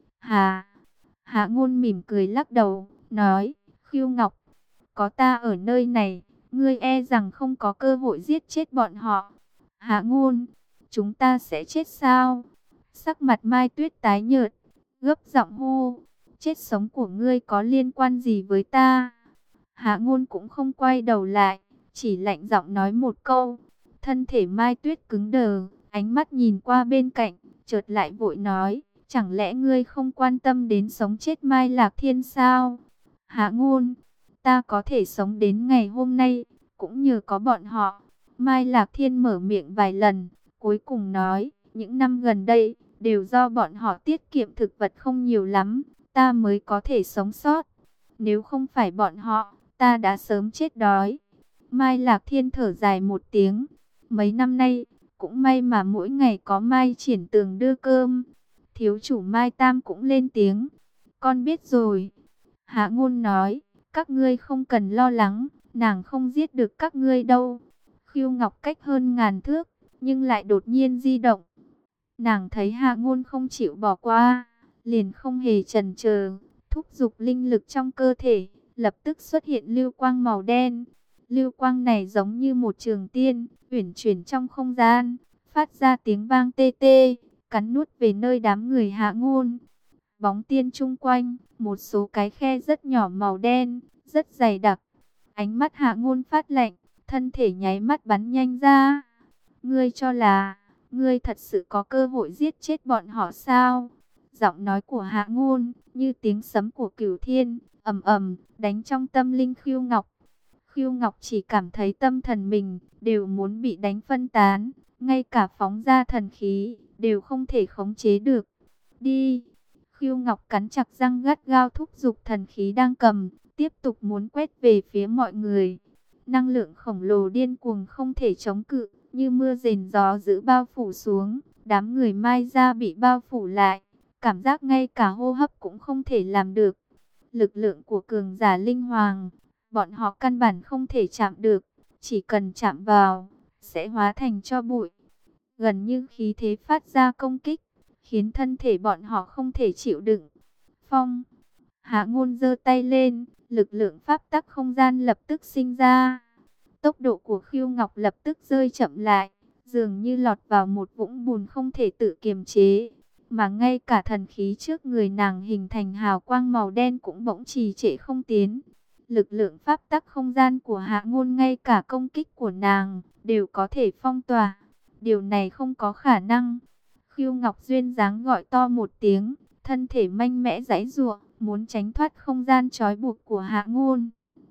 Hạ Ngôn mỉm cười lắc đầu, nói, Khưu Ngọc, có ta ở nơi này, ngươi e rằng không có cơ hội giết chết bọn họ. Hạ Ngôn, chúng ta sẽ chết sao? Sắc mặt Mai Tuyết tái nhợt, gấp giọng hô, chết sống của ngươi có liên quan gì với ta? Hạ Ngôn cũng không quay đầu lại, chỉ lạnh giọng nói một câu. Thân thể Mai Tuyết cứng đờ, ánh mắt nhìn qua bên cạnh, chợt lại vội nói, chẳng lẽ ngươi không quan tâm đến sống chết Mai Lạc Thiên sao? Hạ Ngôn, ta có thể sống đến ngày hôm nay, cũng nhờ có bọn họ. Mai Lạc Thiên mở miệng vài lần, cuối cùng nói, những năm gần đây, đều do bọn họ tiết kiệm thực vật không nhiều lắm, ta mới có thể sống sót. Nếu không phải bọn họ, ta đã sớm chết đói. Mai Lạc Thiên thở dài một tiếng, mấy năm nay, cũng may mà mỗi ngày có Mai Triển Tường đưa cơm. Thiếu chủ Mai Tam cũng lên tiếng, con biết rồi. Hạ Ngôn nói, các ngươi không cần lo lắng, nàng không giết được các ngươi đâu. Khưu Ngọc cách hơn ngàn thước, nhưng lại đột nhiên di động. Nàng thấy Hạ Ngôn không chịu bỏ qua, liền không hề chần chờ, thúc giục linh lực trong cơ thể, lập tức xuất hiện lưu quang màu đen. Lưu quang này giống như một trường tiên, uyển chuyển trong không gian, phát ra tiếng vang tê tê, cắn nuốt về nơi đám người Hạ Ngôn. Bóng tiên chung quanh, một số cái khe rất nhỏ màu đen, rất dày đặc. Ánh mắt Hạ Ngôn phát lạnh, thân thể nháy mắt bắn nhanh ra. Ngươi cho là, ngươi thật sự có cơ hội giết chết bọn họ sao? Giọng nói của Hạ Ngôn, như tiếng sấm của cửu thiên, ầm ầm, đánh trong tâm linh Khưu Ngọc. Khưu Ngọc chỉ cảm thấy tâm thần mình, đều muốn bị đánh phân tán, ngay cả phóng ra thần khí, đều không thể khống chế được. Đi! Khưu Ngọc cắn chặt răng gắt gao thúc giục thần khí đang cầm, tiếp tục muốn quét về phía mọi người. Năng lượng khổng lồ điên cuồng không thể chống cự, như mưa rền gió dữ bao phủ xuống, đám người Mai Gia bị bao phủ lại, cảm giác ngay cả hô hấp cũng không thể làm được. Lực lượng của cường giả linh hoàng, bọn họ căn bản không thể chạm được, chỉ cần chạm vào, sẽ hóa thành tro bụi. Gần như khí thế phát ra công kích, khiến thân thể bọn họ không thể chịu đựng. Phong, Hạ Ngôn giơ tay lên, lực lượng pháp tắc không gian lập tức sinh ra. Tốc độ của Khưu Ngọc lập tức rơi chậm lại, dường như lọt vào một vũng bùn không thể tự kiềm chế. Mà ngay cả thần khí trước người nàng hình thành hào quang màu đen cũng bỗng trì trệ không tiến. Lực lượng pháp tắc không gian của Hạ Ngôn ngay cả công kích của nàng đều có thể phong tỏa. Điều này không có khả năng. Khưu Ngọc duyên dáng gọi to một tiếng, thân thể mạnh mẽ giãy giụa, muốn tránh thoát không gian trói buộc của Hạ Ngôn.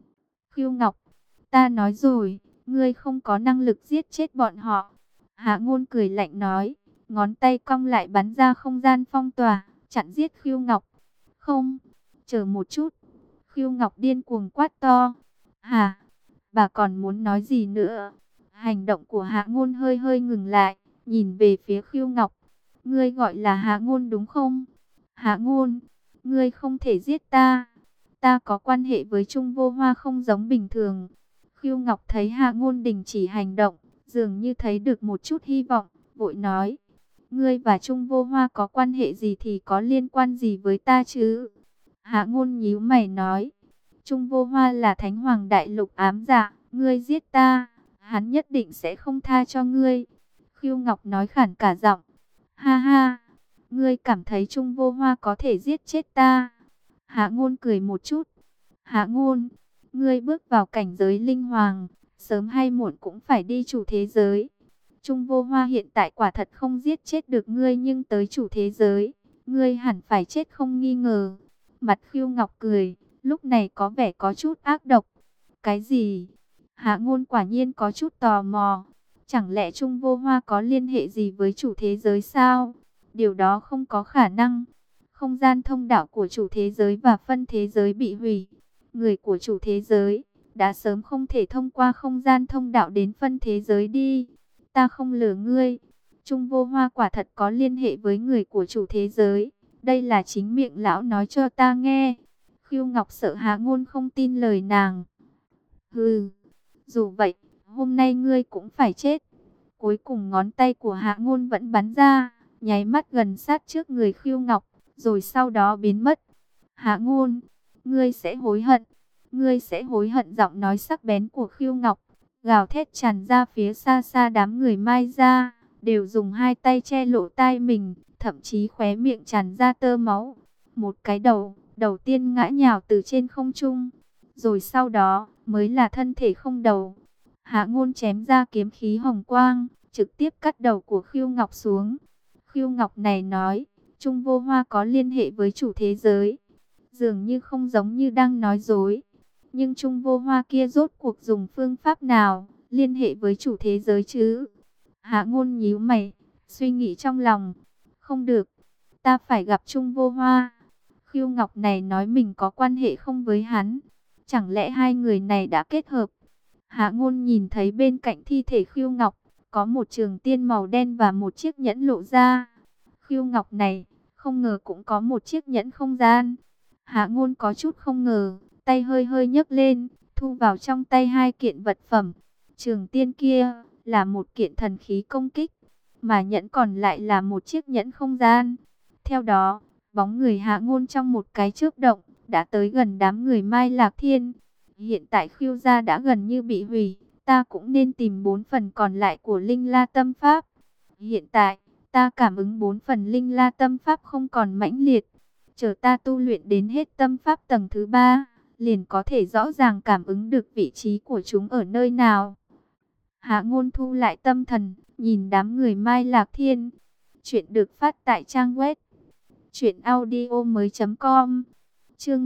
Khưu Ngọc, ta nói rồi, ngươi không có năng lực giết chết bọn họ. Hạ Ngôn cười lạnh nói, ngón tay cong lại bắn ra không gian phong tỏa, chặn giết Khưu Ngọc. Không, chờ một chút. Khưu Ngọc điên cuồng quát to. Hả? Bà còn muốn nói gì nữa? Hành động của Hạ Ngôn hơi hơi ngừng lại, nhìn về phía Khưu Ngọc. Ngươi gọi là Hạ Ngôn đúng không? Hạ Ngôn, ngươi không thể giết ta. Ta có quan hệ với Trung Vô Hoa không giống bình thường. Khưu Ngọc thấy Hạ Ngôn đình chỉ hành động, dường như thấy được một chút hy vọng, vội nói. Ngươi và Trung Vô Hoa có quan hệ gì thì có liên quan gì với ta chứ? Hạ Ngôn nhíu mày nói. Trung Vô Hoa là Thánh Hoàng Đại Lục ám dạ, ngươi giết ta, hắn nhất định sẽ không tha cho ngươi. Khưu Ngọc nói khản cả giọng. Ha ha, ngươi cảm thấy Trung Vô Hoa có thể giết chết ta? Hạ Ngôn cười một chút. Hạ Ngôn, ngươi bước vào cảnh giới linh hoàng, sớm hay muộn cũng phải đi chủ thế giới. Trung Vô Hoa hiện tại quả thật không giết chết được ngươi, nhưng tới chủ thế giới, ngươi hẳn phải chết không nghi ngờ. Mặt Khưu Ngọc cười, lúc này có vẻ có chút ác độc. Cái gì? Hạ Ngôn quả nhiên có chút tò mò. Chẳng lẽ Trung Vô Hoa có liên hệ gì với chủ thế giới sao? Điều đó không có khả năng. Không gian thông đạo của chủ thế giới và phân thế giới bị hủy. Người của chủ thế giới đã sớm không thể thông qua không gian thông đạo đến phân thế giới đi. Ta không lừa ngươi. Trung Vô Hoa quả thật có liên hệ với người của chủ thế giới. Đây là chính miệng lão nói cho ta nghe. Khưu Ngọc sợ Hạ Ngôn không tin lời nàng. Hừ, dù vậy, hôm nay ngươi cũng phải chết. Cuối cùng ngón tay của Hạ Ngôn vẫn bắn ra, nháy mắt gần sát trước người Khưu Ngọc, rồi sau đó biến mất. Hạ Ngôn, ngươi sẽ hối hận. Ngươi sẽ hối hận. Giọng nói sắc bén của Khưu Ngọc gào thét tràn ra phía xa xa. Đám người Mai Gia đều dùng hai tay che lỗ tai mình, thậm chí khóe miệng tràn ra tơ máu. Một cái đầu tiên ngã nhào từ trên không trung, rồi sau đó mới là thân thể không đầu. Hạ Ngôn chém ra kiếm khí hồng quang, trực tiếp cắt đầu của Khưu Ngọc xuống. Khưu Ngọc này nói, Trung Vô Hoa có liên hệ với chủ thế giới. Dường như không giống như đang nói dối. Nhưng Trung Vô Hoa kia rốt cuộc dùng phương pháp nào liên hệ với chủ thế giới chứ? Hạ Ngôn nhíu mày, suy nghĩ trong lòng. Không được, ta phải gặp Trung Vô Hoa. Khưu Ngọc này nói mình có quan hệ không với hắn. Chẳng lẽ hai người này đã kết hợp? Hạ Ngôn nhìn thấy bên cạnh thi thể Khưu Ngọc có một trường tiên màu đen và một chiếc nhẫn lộ ra. Khưu Ngọc này không ngờ cũng có một chiếc nhẫn không gian. Hạ Ngôn có chút không ngờ, tay hơi hơi nhấc lên, thu vào trong tay hai kiện vật phẩm. Trường tiên kia là một kiện thần khí công kích, mà nhẫn còn lại là một chiếc nhẫn không gian. Theo đó, bóng người Hạ Ngôn trong một cái chớp động đã tới gần đám người Mai Lạc Thiên. Hiện tại Khưu gia đã gần như bị hủy, ta cũng nên tìm 4 phần còn lại của Linh La Tâm Pháp. Hiện tại, ta cảm ứng 4 phần linh la tâm pháp không còn mãnh liệt. Chờ ta tu luyện đến hết tâm pháp tầng thứ 3, liền có thể rõ ràng cảm ứng được vị trí của chúng ở nơi nào. Hạ Ngôn thu lại tâm thần, nhìn đám người Mai Lạc Thiên. Chuyện được phát tại trang web truyệnaudiomoi.com. Chương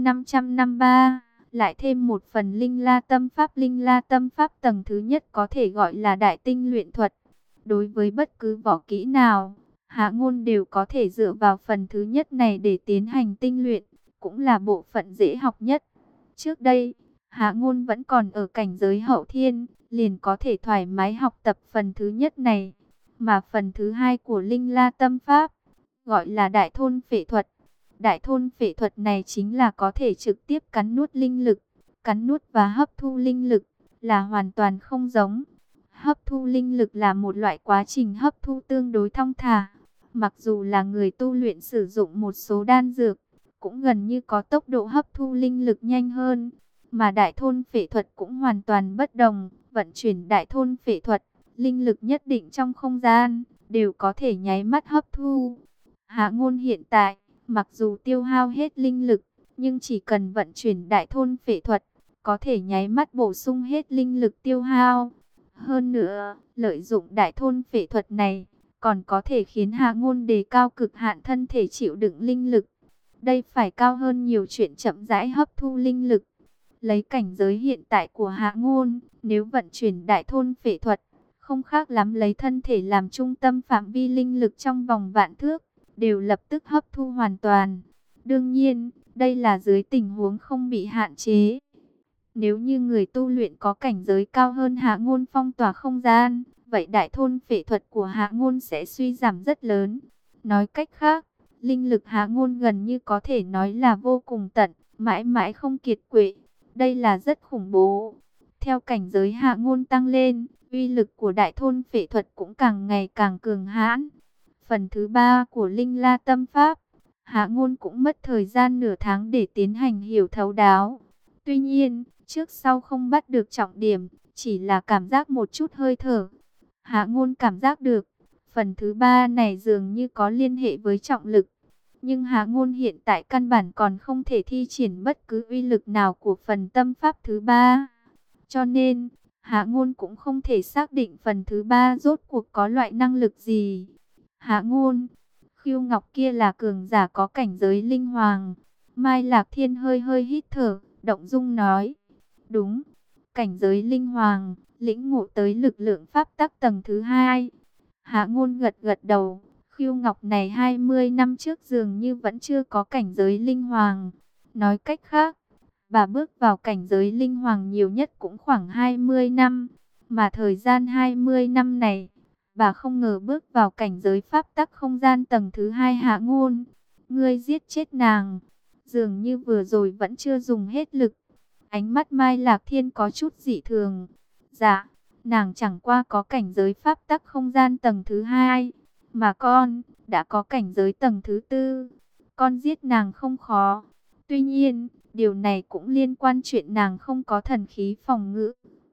553, lại thêm một phần linh la tâm pháp. Linh la tâm pháp tầng thứ nhất có thể gọi là đại tinh luyện thuật. Đối với bất cứ võ kỹ nào, Hạ Ngôn đều có thể dựa vào phần thứ nhất này để tiến hành tinh luyện, cũng là bộ phận dễ học nhất. Trước đây, Hạ Ngôn vẫn còn ở cảnh giới hậu thiên, liền có thể thoải mái học tập phần thứ nhất này. Mà phần thứ hai của linh la tâm pháp, gọi là đại thôn phệ thuật. Đại thôn phệ thuật này chính là có thể trực tiếp cắn nuốt linh lực. Cắn nuốt và hấp thu linh lực là hoàn toàn không giống. Hấp thu linh lực là một loại quá trình hấp thu tương đối thong thả. Mặc dù là người tu luyện sử dụng một số đan dược, cũng gần như có tốc độ hấp thu linh lực nhanh hơn. Mà đại thôn phệ thuật cũng hoàn toàn bất đồng. Vận chuyển đại thôn phệ thuật, linh lực nhất định trong không gian đều có thể nháy mắt hấp thu. Hạ Ngôn hiện tại, mặc dù tiêu hao hết linh lực, nhưng chỉ cần vận chuyển đại thôn phệ thuật, có thể nháy mắt bổ sung hết linh lực tiêu hao. Hơn nữa, lợi dụng đại thôn phệ thuật này, còn có thể khiến Hạ Ngôn đề cao cực hạn thân thể chịu đựng linh lực. Đây phải cao hơn nhiều chuyện chậm rãi hấp thu linh lực. Lấy cảnh giới hiện tại của Hạ Ngôn, nếu vận chuyển đại thôn phệ thuật, không khác lắm lấy thân thể làm trung tâm phạm vi linh lực trong vòng vạn thước, đều lập tức hấp thu hoàn toàn. Đương nhiên, đây là dưới tình huống không bị hạn chế. Nếu như người tu luyện có cảnh giới cao hơn Hạ Ngôn phong tỏa không gian, vậy đại thôn phệ thuật của Hạ Ngôn sẽ suy giảm rất lớn. Nói cách khác, linh lực Hạ Ngôn gần như có thể nói là vô cùng tận, mãi mãi không kiệt quệ. Đây là rất khủng bố. Theo cảnh giới Hạ Ngôn tăng lên, uy lực của đại thôn phệ thuật cũng càng ngày càng cường hãn. Phần thứ 3 của Linh La Tâm Pháp, Hạ Ngôn cũng mất thời gian nửa tháng để tiến hành hiểu thấu đáo. Tuy nhiên, trước sau không bắt được trọng điểm, chỉ là cảm giác một chút hơi thở. Hạ Ngôn cảm giác được, phần thứ 3 này dường như có liên hệ với trọng lực. Nhưng Hạ Ngôn hiện tại căn bản còn không thể thi triển bất cứ uy lực nào của phần tâm pháp thứ 3. Cho nên, Hạ Ngôn cũng không thể xác định phần thứ 3 rốt cuộc có loại năng lực gì. Hạ Ngôn, Khiêu Ngọc kia là cường giả có cảnh giới linh hoàng. Mai Lạc Thiên hơi hơi hít thở, động dung nói. Đúng, cảnh giới linh hoàng, lĩnh ngộ tới lực lượng pháp tắc tầng thứ 2. Hạ Ngôn gật gật đầu. Khiêu Ngọc này 20 năm trước dường như vẫn chưa có cảnh giới linh hoàng. Nói cách khác, bà bước vào cảnh giới linh hoàng nhiều nhất cũng khoảng 20 năm. Mà thời gian 20 năm này, bà không ngờ bước vào cảnh giới pháp tắc không gian tầng thứ 2. Hạ Ngôn, ngươi giết chết nàng. Dường như vừa rồi vẫn chưa dùng hết lực. Ánh mắt Mai Lạc Thiên có chút dị thường. Dạ, nàng chẳng qua có cảnh giới pháp tắc không gian tầng thứ 2. Mà con, đã có cảnh giới tầng thứ 4. Con giết nàng không khó. Tuy nhiên, điều này cũng liên quan chuyện nàng không có thần khí phòng ngự.